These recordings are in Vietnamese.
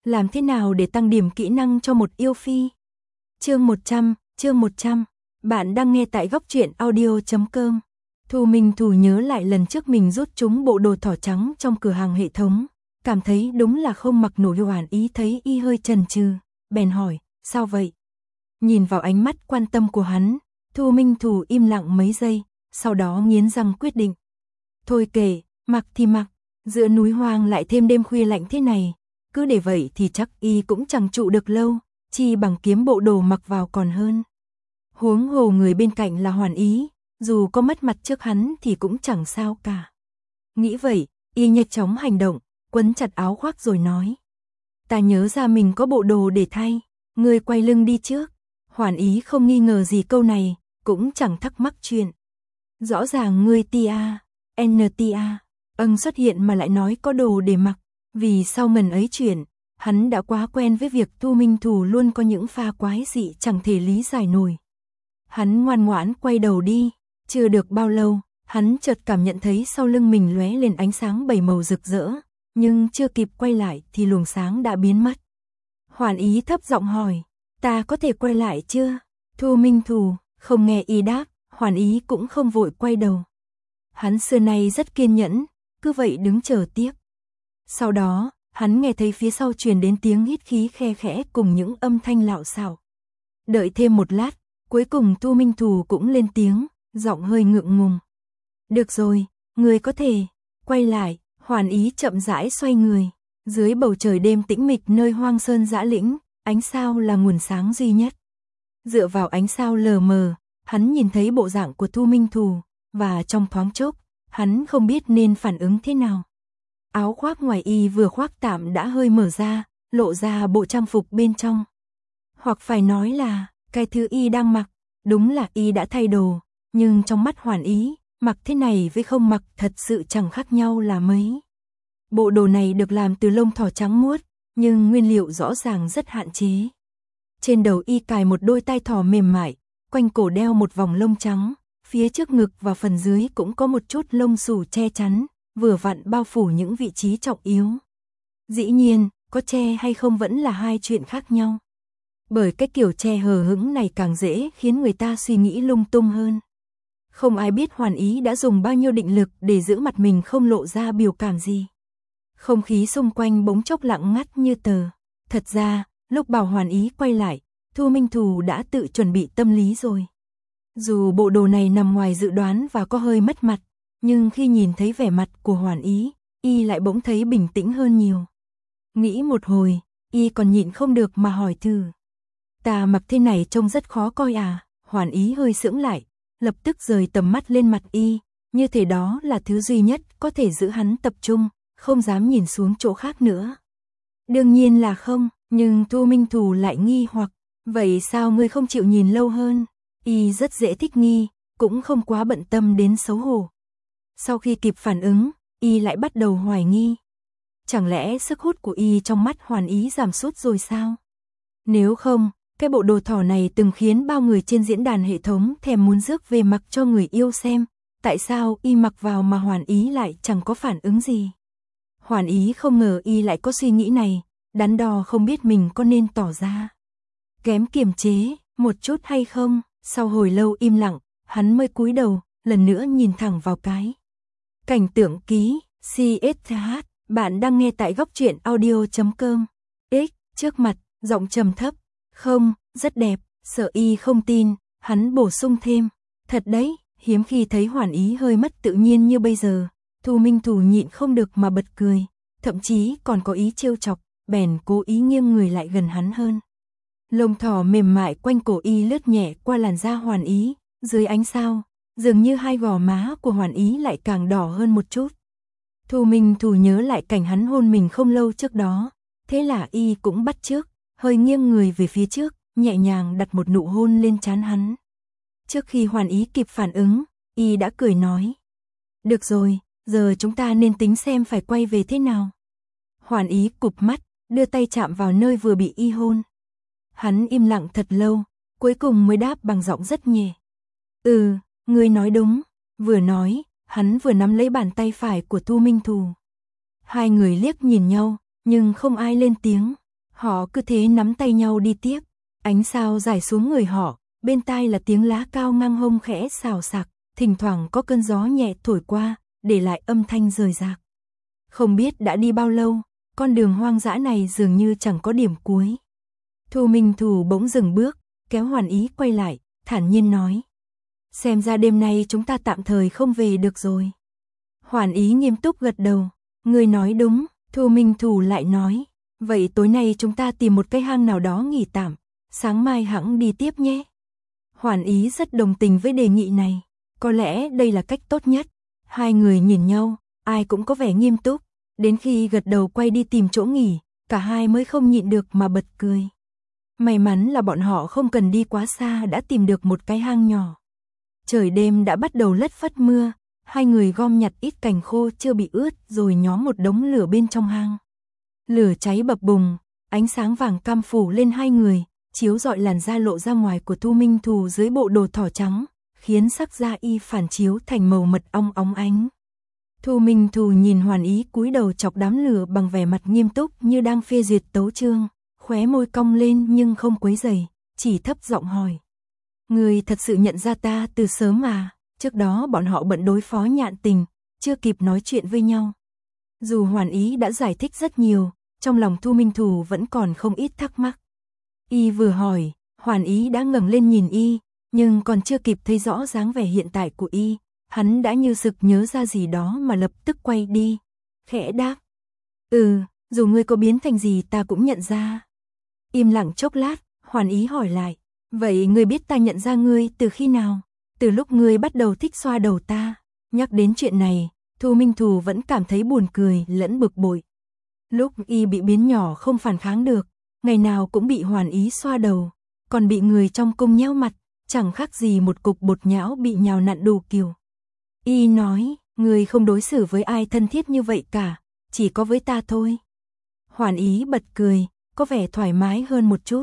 Làm thế nào để tăng điểm kỹ năng cho một yêu phi? Chương 100, bạn đang nghe tại góc truyện audio.com. Thu Minh Thủ nhớ lại lần trước mình rút trúng bộ đồ thỏ trắng trong cửa hàng hệ thống, cảm thấy đúng là không mặc nổi. Hoàn Ý thấy y hơi chần chừ, bèn hỏi, sao vậy? Nhìn vào ánh mắt quan tâm của hắn, Thu Minh Thủ im lặng mấy giây, sau đó nghiến răng quyết định. Thôi kệ, mặc thì mặc, giữa núi hoang lại thêm đêm khuya lạnh thế này, cứ để vậy thì chắc y cũng chẳng trụ được lâu, chi bằng kiếm bộ đồ mặc vào còn hơn. Huống hồ người bên cạnh là Hoàn Ý, dù có mất mặt trước hắn thì cũng chẳng sao cả. Nghĩ vậy, y nhanh chóng hành động, quấn chặt áo khoác rồi nói. Ta nhớ ra mình có bộ đồ để thay, ngươi quay lưng đi trước. Hoàn Ý không nghi ngờ gì câu này, cũng chẳng thắc mắc chuyện. Rõ ràng ngươi NTA, xuất hiện mà lại nói có đồ để mặc, vì sau ngần ấy chuyện, hắn đã quá quen với việc Thu Minh Thủ luôn có những pha quái dị chẳng thể lý giải nổi. Hắn ngoan ngoãn quay đầu đi, chưa được bao lâu, hắn chợt cảm nhận thấy sau lưng mình lóe lên ánh sáng bảy màu rực rỡ, nhưng chưa kịp quay lại thì luồng sáng đã biến mất. Hoàn Ý thấp giọng hỏi, ta có thể quay lại chưa? Thu Minh Thủ không nghe y đáp, Hoàn Ý cũng không vội quay đầu. Hắn xưa nay rất kiên nhẫn, cứ vậy đứng chờ tiếp. Sau đó, hắn nghe thấy phía sau truyền đến tiếng hít khí khe khẽ cùng những âm thanh lạo xạo. Đợi thêm một lát, cuối cùng Thu Minh Thủ cũng lên tiếng, giọng hơi ngượng ngùng. Được rồi, người có thể quay lại. Hoàn Ý chậm rãi xoay người. Dưới bầu trời đêm tĩnh mịch nơi hoang sơn dã lĩnh, ánh sao là nguồn sáng duy nhất. Dựa vào ánh sao lờ mờ, hắn nhìn thấy bộ dạng của Thu Minh Thủ, và trong thoáng chốc, hắn không biết nên phản ứng thế nào. Áo khoác ngoài y vừa khoác tạm đã hơi mở ra, lộ ra bộ trang phục bên trong. Hoặc phải nói là, cái thứ y đang mặc, đúng là y đã thay đồ, nhưng trong mắt Hoàn Ý, mặc thế này với không mặc thật sự chẳng khác nhau là mấy. Bộ đồ này được làm từ lông thỏ trắng muốt, nhưng nguyên liệu rõ ràng rất hạn chế. Trên đầu y cài một đôi tai thỏ mềm mại, quanh cổ đeo một vòng lông trắng, phía trước ngực và phần dưới cũng có một chút lông xù che chắn, vừa vặn bao phủ những vị trí trọng yếu. Dĩ nhiên, có che hay không vẫn là hai chuyện khác nhau. Bởi cái kiểu che hờ hững này càng dễ khiến người ta suy nghĩ lung tung hơn. Không ai biết Hoàn Ý đã dùng bao nhiêu định lực để giữ mặt mình không lộ ra biểu cảm gì. Không khí xung quanh bỗng chốc lặng ngắt như tờ. Thật ra, lúc bảo Hoàn Ý quay lại, Thu Minh Thủ đã tự chuẩn bị tâm lý rồi. Dù bộ đồ này nằm ngoài dự đoán và có hơi mất mặt, nhưng khi nhìn thấy vẻ mặt của Hoàn Ý, y lại bỗng thấy bình tĩnh hơn nhiều. Nghĩ một hồi, y còn nhịn không được mà hỏi thử. Ta mặc thế này trông rất khó coi à? Hoàn Ý hơi sững lại, lập tức rời tầm mắt lên mặt y, như thể đó là thứ duy nhất có thể giữ hắn tập trung, không dám nhìn xuống chỗ khác nữa. Đương nhiên là không, nhưng Thu Minh Thủ lại nghi hoặc, vậy sao ngươi không chịu nhìn lâu hơn? Y rất dễ thích nghi, cũng không quá bận tâm đến xấu hổ. Sau khi kịp phản ứng, y lại bắt đầu hoài nghi. Chẳng lẽ sức hút của y trong mắt Hoàn Ý giảm sút rồi sao? Nếu không, cái bộ đồ thỏ này từng khiến bao người trên diễn đàn hệ thống thèm muốn rước về mặc cho người yêu xem. Tại sao y mặc vào mà Hoàn Ý lại chẳng có phản ứng gì? Hoàn Ý không ngờ y lại có suy nghĩ này, đắn đo không biết mình có nên tỏ ra kém kiềm chế một chút hay không. Sau hồi lâu im lặng, hắn mới cúi đầu, lần nữa nhìn thẳng vào cái cảnh tượng ký, CSH, bạn đang nghe tại góc truyện audio.com. Trước mặt, giọng trầm thấp, không, rất đẹp, sợ y không tin, hắn bổ sung thêm, thật đấy, hiếm khi thấy Hoàn Ý hơi mất tự nhiên như bây giờ. Thu Minh Thủ nhịn không được mà bật cười, thậm chí còn có ý trêu chọc, bèn cố ý nghiêng người lại gần hắn hơn. Lông thỏ mềm mại quanh cổ y lướt nhẹ qua làn da Hoàn Ý, dưới ánh sao, dường như hai gò má của Hoàn Ý lại càng đỏ hơn một chút. Thu Minh Thủ nhớ lại cảnh hắn hôn mình không lâu trước đó, thế là y cũng bắt chước, hơi nghiêng người về phía trước, nhẹ nhàng đặt một nụ hôn lên trán hắn. Trước khi Hoàn Ý kịp phản ứng, y đã cười nói. Được rồi, giờ chúng ta nên tính xem phải quay về thế nào. Hoàn Ý cụp mắt, đưa tay chạm vào nơi vừa bị y hôn. Hắn im lặng thật lâu, cuối cùng mới đáp bằng giọng rất nhẹ. Ngươi nói đúng. Vừa nói, hắn vừa nắm lấy bàn tay phải của Thu Minh Thủ. Hai người liếc nhìn nhau, nhưng không ai lên tiếng. Họ cứ thế nắm tay nhau đi tiếp, ánh sao rải xuống người họ, bên tai là tiếng lá cao ngang hông khẽ xào xạc, thỉnh thoảng có cơn gió nhẹ thổi qua, để lại âm thanh rời rạc. Không biết đã đi bao lâu, con đường hoang dã này dường như chẳng có điểm cuối. Thu Minh Thù bỗng dừng bước, kéo Hoàn Ý quay lại, thản nhiên nói. Xem ra đêm nay chúng ta tạm thời không về được rồi. Hoàn Ý nghiêm túc gật đầu. Người nói đúng, Thu Minh Thù lại nói. Vậy tối nay chúng ta tìm một cái hang nào đó nghỉ tạm, sáng mai hẵng đi tiếp nhé. Hoàn Ý rất đồng tình với đề nghị này. Có lẽ đây là cách tốt nhất. Hai người nhìn nhau, ai cũng có vẻ nghiêm túc. Đến khi gật đầu quay đi tìm chỗ nghỉ, cả hai mới không nhịn được mà bật cười. May mắn là bọn họ không cần đi quá xa đã tìm được một cái hang nhỏ. Trời đêm đã bắt đầu lất phất mưa, hai người gom nhặt ít cành khô chưa bị ướt rồi nhóm một đống lửa bên trong hang. Lửa cháy bập bùng, ánh sáng vàng cam phủ lên hai người, chiếu rọi làn da lộ ra ngoài của Thu Minh Thù dưới bộ đồ thỏ trắng, khiến sắc da y phản chiếu thành màu mật ong óng ánh. Thu Minh Thù nhìn Hoàn Ý cúi đầu chọc đám lửa bằng vẻ mặt nghiêm túc như đang phê duyệt tấu chương, khóe môi cong lên nhưng không quấy rầy, chỉ thấp giọng hỏi. Người thật sự nhận ra ta từ sớm à? Trước đó bọn họ bận đối phó Nhạn Tình, chưa kịp nói chuyện với nhau. Dù Hoàn Ý đã giải thích rất nhiều, trong lòng Thu Minh Thù vẫn còn không ít thắc mắc. Y vừa hỏi, Hoàn Ý đã ngẩng lên nhìn Y, nhưng còn chưa kịp thấy rõ dáng vẻ hiện tại của Y, hắn đã như sực nhớ ra gì đó mà lập tức quay đi, khẽ đáp. Dù ngươi có biến thành gì ta cũng nhận ra. Im lặng chốc lát, Hoàn Ý hỏi lại, vậy ngươi biết ta nhận ra ngươi từ khi nào? Từ lúc ngươi bắt đầu thích xoa đầu ta. Nhắc đến chuyện này, Thu Minh Thù vẫn cảm thấy buồn cười lẫn bực bội. Lúc Y bị biến nhỏ không phản kháng được, ngày nào cũng bị Hoàn Ý xoa đầu, còn bị người trong cung nhéo mặt, chẳng khác gì một cục bột nhão bị nhào nặn đủ kiểu. Y nói, ngươi không đối xử với ai thân thiết như vậy cả, chỉ có với ta thôi. Hoàn Ý bật cười, có vẻ thoải mái hơn một chút.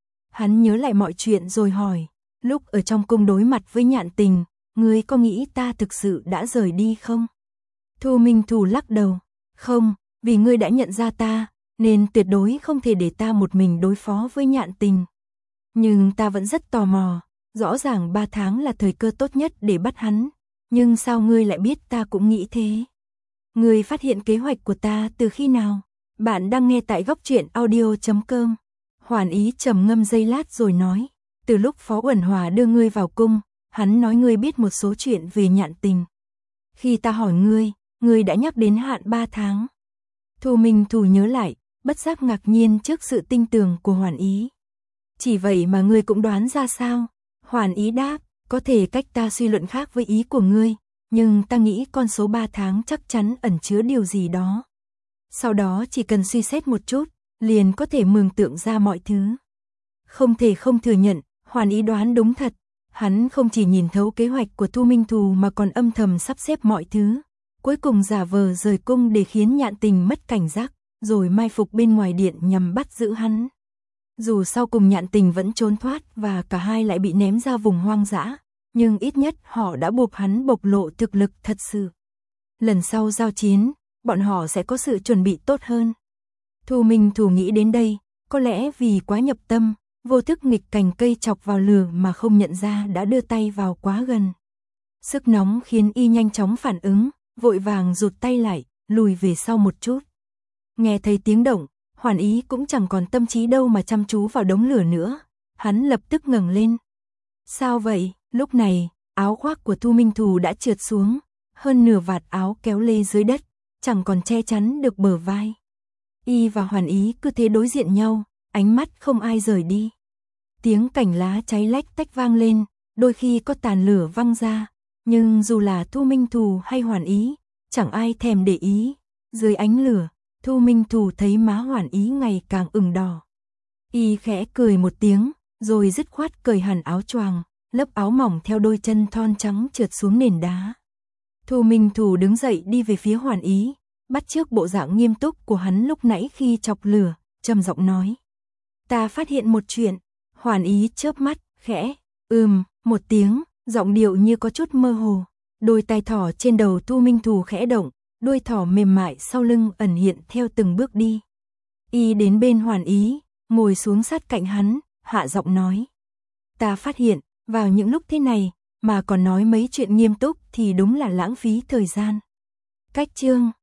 Hắn nhớ lại mọi chuyện rồi hỏi, lúc ở trong cung đối mặt với Nhạn Tình, ngươi có nghĩ ta thực sự đã rời đi không? Thu Minh Thù lắc đầu, không, vì ngươi đã nhận ra ta, nên tuyệt đối không thể để ta một mình đối phó với Nhạn Tình. Nhưng ta vẫn rất tò mò, rõ ràng 3 tháng là thời cơ tốt nhất để bắt hắn, nhưng sao ngươi lại biết ta cũng nghĩ thế? Ngươi phát hiện kế hoạch của ta từ khi nào? Bạn đang nghe tại Góc Truyện Audio.com. Hoàn Ý trầm ngâm giây lát rồi nói, từ lúc Phó Uẩn Hòa đưa ngươi vào cung, hắn nói ngươi biết một số chuyện về Nhạn Tình. Khi ta hỏi ngươi đã nhắc đến hạn 3 tháng. Thu Minh Thù nhớ lại, bất giác ngạc nhiên trước sự tinh tường của Hoàn Ý. Chỉ vậy mà ngươi cũng đoán ra sao? Hoàn Ý đáp, có thể cách ta suy luận khác với ý của ngươi, nhưng ta nghĩ con số 3 tháng chắc chắn ẩn chứa điều gì đó. Sau đó chỉ cần suy xét một chút, liền có thể mường tượng ra mọi thứ. Không thể không thừa nhận, Hoàn Ý đoán đúng thật. Hắn không chỉ nhìn thấu kế hoạch của Thu Minh Thù mà còn âm thầm sắp xếp mọi thứ. Cuối cùng giả vờ rời cung để khiến Nhạn Tình mất cảnh giác, rồi mai phục bên ngoài điện nhằm bắt giữ hắn. Dù sau cùng Nhạn Tình vẫn trốn thoát và cả hai lại bị ném ra vùng hoang dã, nhưng ít nhất họ đã buộc hắn bộc lộ thực lực thật sự. Lần sau giao chiến, bọn họ sẽ có sự chuẩn bị tốt hơn. Thu Minh Thù nghĩ đến đây, có lẽ vì quá nhập tâm, vô thức nghịch cành cây chọc vào lửa mà không nhận ra đã đưa tay vào quá gần. Sức nóng khiến Y nhanh chóng phản ứng, vội vàng rụt tay lại, lùi về sau một chút. Nghe thấy tiếng động, Hoàn Ý cũng chẳng còn tâm trí đâu mà chăm chú vào đống lửa nữa. Hắn lập tức ngẩng lên. Sao vậy? Lúc này, áo khoác của Thu Minh Thù đã trượt xuống, hơn nửa vạt áo kéo lê dưới đất, chẳng còn che chắn được bờ vai. Y và Hoàn Ý cứ thế đối diện nhau, ánh mắt không ai rời đi. Tiếng cành lá cháy lách tách vang lên, đôi khi có tàn lửa văng ra, nhưng dù là Thu Minh Thù hay Hoàn Ý, chẳng ai thèm để ý. Dưới ánh lửa, Thu Minh Thù thấy má Hoàn Ý ngày càng ửng đỏ. Y khẽ cười một tiếng, rồi dứt khoát cởi hẳn áo choàng, lớp áo mỏng theo đôi chân thon trắng trượt xuống nền đá. Thu Minh Thù đứng dậy đi về phía Hoàn Ý, bắt chước bộ dạng nghiêm túc của hắn lúc nãy khi chọc lửa, trầm giọng nói. Ta phát hiện một chuyện. Hoàn Ý chớp mắt, khẽ, một tiếng, giọng điệu như có chút mơ hồ. Đôi tai thỏ trên đầu Thu Minh Thù khẽ động, đuôi thỏ mềm mại sau lưng ẩn hiện theo từng bước đi. Y đến bên Hoàn Ý, ngồi xuống sát cạnh hắn, hạ giọng nói. Ta phát hiện, vào những lúc thế này, mà còn nói mấy chuyện nghiêm túc thì đúng là lãng phí thời gian. Cách chương